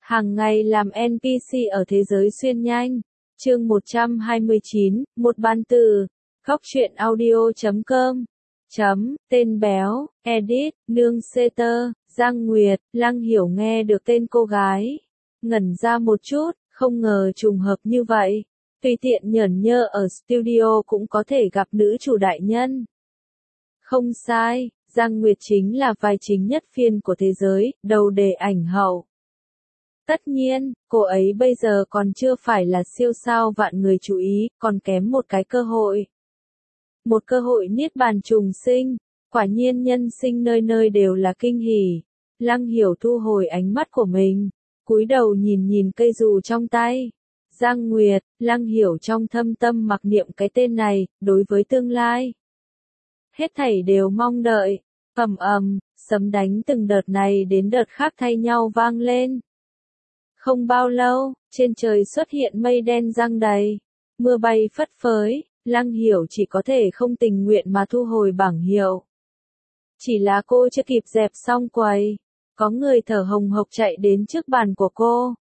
Hàng ngày làm NPC ở thế giới xuyên nhanh. Chương 129, một ban từ. Góc truyện audio.com. Tên béo, edit, nương Seter, Giang Nguyệt, Lăng Hiểu nghe được tên cô gái. Ngẩn ra một chút, không ngờ trùng hợp như vậy. Tùy tiện nhởn nhơ ở studio cũng có thể gặp nữ chủ đại nhân. Không sai, Giang Nguyệt chính là vai chính nhất phiên của thế giới, đầu đề ảnh hậu. Tất nhiên, cô ấy bây giờ còn chưa phải là siêu sao vạn người chú ý, còn kém một cái cơ hội. Một cơ hội niết bàn trùng sinh, quả nhiên nhân sinh nơi nơi đều là kinh hỉ. Lăng Hiểu thu hồi ánh mắt của mình, cúi đầu nhìn cây dù trong tay. Giang Nguyệt, Lăng Hiểu trong thâm tâm mặc niệm cái tên này, đối với tương lai. Hết thảy đều mong đợi, sấm đánh từng đợt này đến đợt khác thay nhau vang lên. Không bao lâu, trên trời xuất hiện mây đen giăng đầy, mưa bay phất phới, Lăng Hiểu chỉ có thể không tình nguyện mà thu hồi bảng hiệu. Chỉ là cô chưa kịp dẹp xong quầy, có người thở hồng hộc chạy đến trước bàn của cô.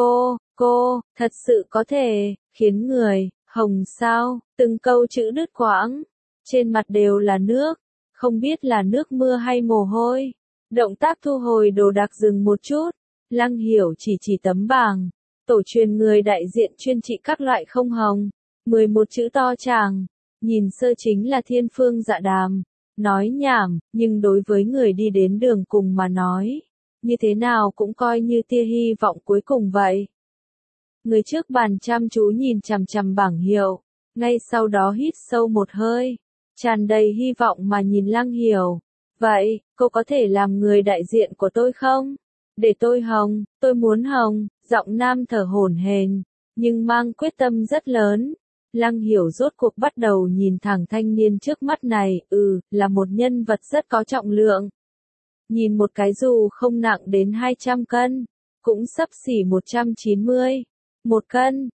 Cô, thật sự có thể, khiến người, hồng sao, từng câu chữ đứt quãng, trên mặt đều là nước, không biết là nước mưa hay mồ hôi. Động tác thu hồi đồ đạc dừng một chút, Lăng Hiểu chỉ tấm bảng, tổ truyền người đại diện chuyên trị các loại không hồng, 11 chữ to tràng, nhìn sơ chính là thiên phương dạ đàm, nói nhảm, nhưng đối với người đi đến đường cùng mà nói, như thế nào cũng coi như tia hy vọng cuối cùng vậy. Người trước bàn chăm chú nhìn chằm chằm bảng hiệu, ngay sau đó hít sâu một hơi, tràn đầy hy vọng mà nhìn Lăng Hiểu. Vậy, cô có thể làm người đại diện của tôi không? Để tôi hồng, tôi muốn hồng, giọng nam thở hổn hển, nhưng mang quyết tâm rất lớn. Lăng Hiểu rốt cuộc bắt đầu nhìn thẳng thanh niên trước mắt này, là một nhân vật rất có trọng lượng. Nhìn một cái dù không nặng đến 200 cân, cũng xấp xỉ 190, 1 cân,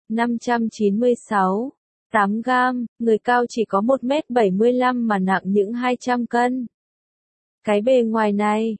596, 8 gam, người cao chỉ có 1m75 mà nặng những 200 cân. Cái bề ngoài này,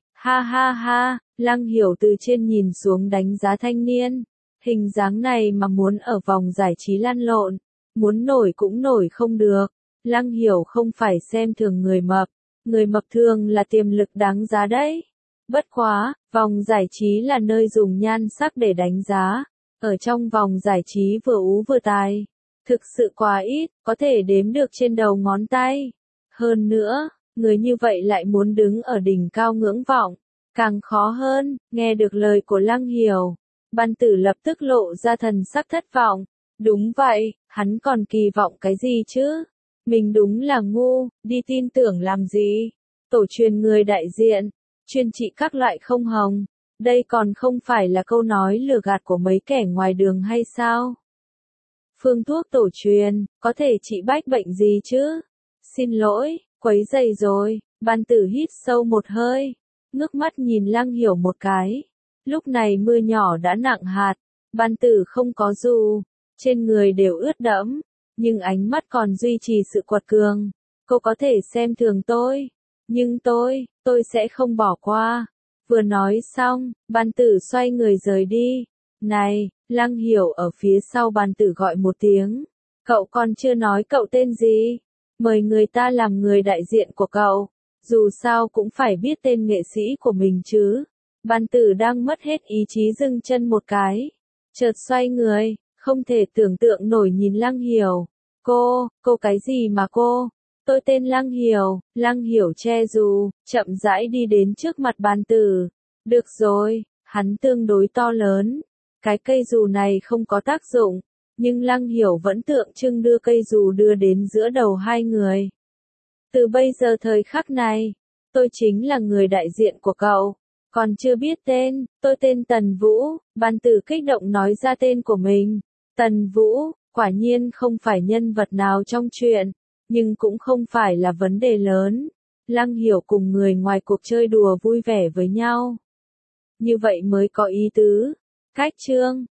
ha, Lăng Hiểu từ trên nhìn xuống đánh giá thanh niên. Hình dáng này mà muốn ở vòng giải trí lăn lộn, muốn nổi cũng nổi không được. Lăng Hiểu không phải xem thường người mập thường là tiềm lực đáng giá đấy. Bất quá, vòng giải trí là nơi dùng nhan sắc để đánh giá. Ở trong vòng giải trí vừa ú vừa tài, thực sự quá ít, có thể đếm được trên đầu ngón tay. Hơn nữa, người như vậy lại muốn đứng ở đỉnh cao ngưỡng vọng, càng khó hơn. Nghe được lời của Lăng Hiểu, Ban Tử lập tức lộ ra thần sắc thất vọng. Đúng vậy, hắn còn kỳ vọng cái gì chứ? Mình đúng là ngu, đi tin tưởng làm gì? Tổ truyền người đại diện, chuyên trị các loại không hồng. Đây còn không phải là câu nói lừa gạt của mấy kẻ ngoài đường hay sao? Phương thuốc tổ truyền, có thể trị bách bệnh gì chứ? Xin lỗi, quấy rầy rồi. Ban Tử hít sâu một hơi, ngước mắt nhìn Lăng Hiểu một cái. Lúc này mưa nhỏ đã nặng hạt, Ban Tử không có dù, trên người đều ướt đẫm, nhưng ánh mắt còn duy trì sự quật cường. Cô có thể xem thường tôi, nhưng tôi sẽ không bỏ qua. Vừa nói xong, Ban Tử xoay người rời đi. Này, Lăng Hiểu ở phía sau Ban Tử gọi một tiếng. Cậu còn chưa nói cậu tên gì? Mời người ta làm người đại diện của cậu. Dù sao cũng phải biết tên nghệ sĩ của mình chứ. Ban Tử đang mất hết ý chí dừng chân một cái. Chợt xoay người, không thể tưởng tượng nổi nhìn Lăng Hiểu. Cô cái gì mà cô? Tôi tên Lăng Hiểu. Lăng Hiểu che dù, chậm rãi đi đến trước mặt Ban Tử. Được rồi, hắn tương đối to lớn. Cái cây dù này không có tác dụng, nhưng Lăng Hiểu vẫn tượng trưng đưa cây dù đưa đến giữa đầu hai người. Từ bây giờ thời khắc này, tôi chính là người đại diện của cậu. Còn chưa biết tên, tôi tên Tần Vũ. Ban Tử kích động nói ra tên của mình. Tần Vũ, quả nhiên không phải nhân vật nào trong truyện, nhưng cũng không phải là vấn đề lớn. Lăng Hiểu cùng người ngoài cuộc chơi đùa vui vẻ với nhau. Như vậy mới có ý tứ. Cách chương,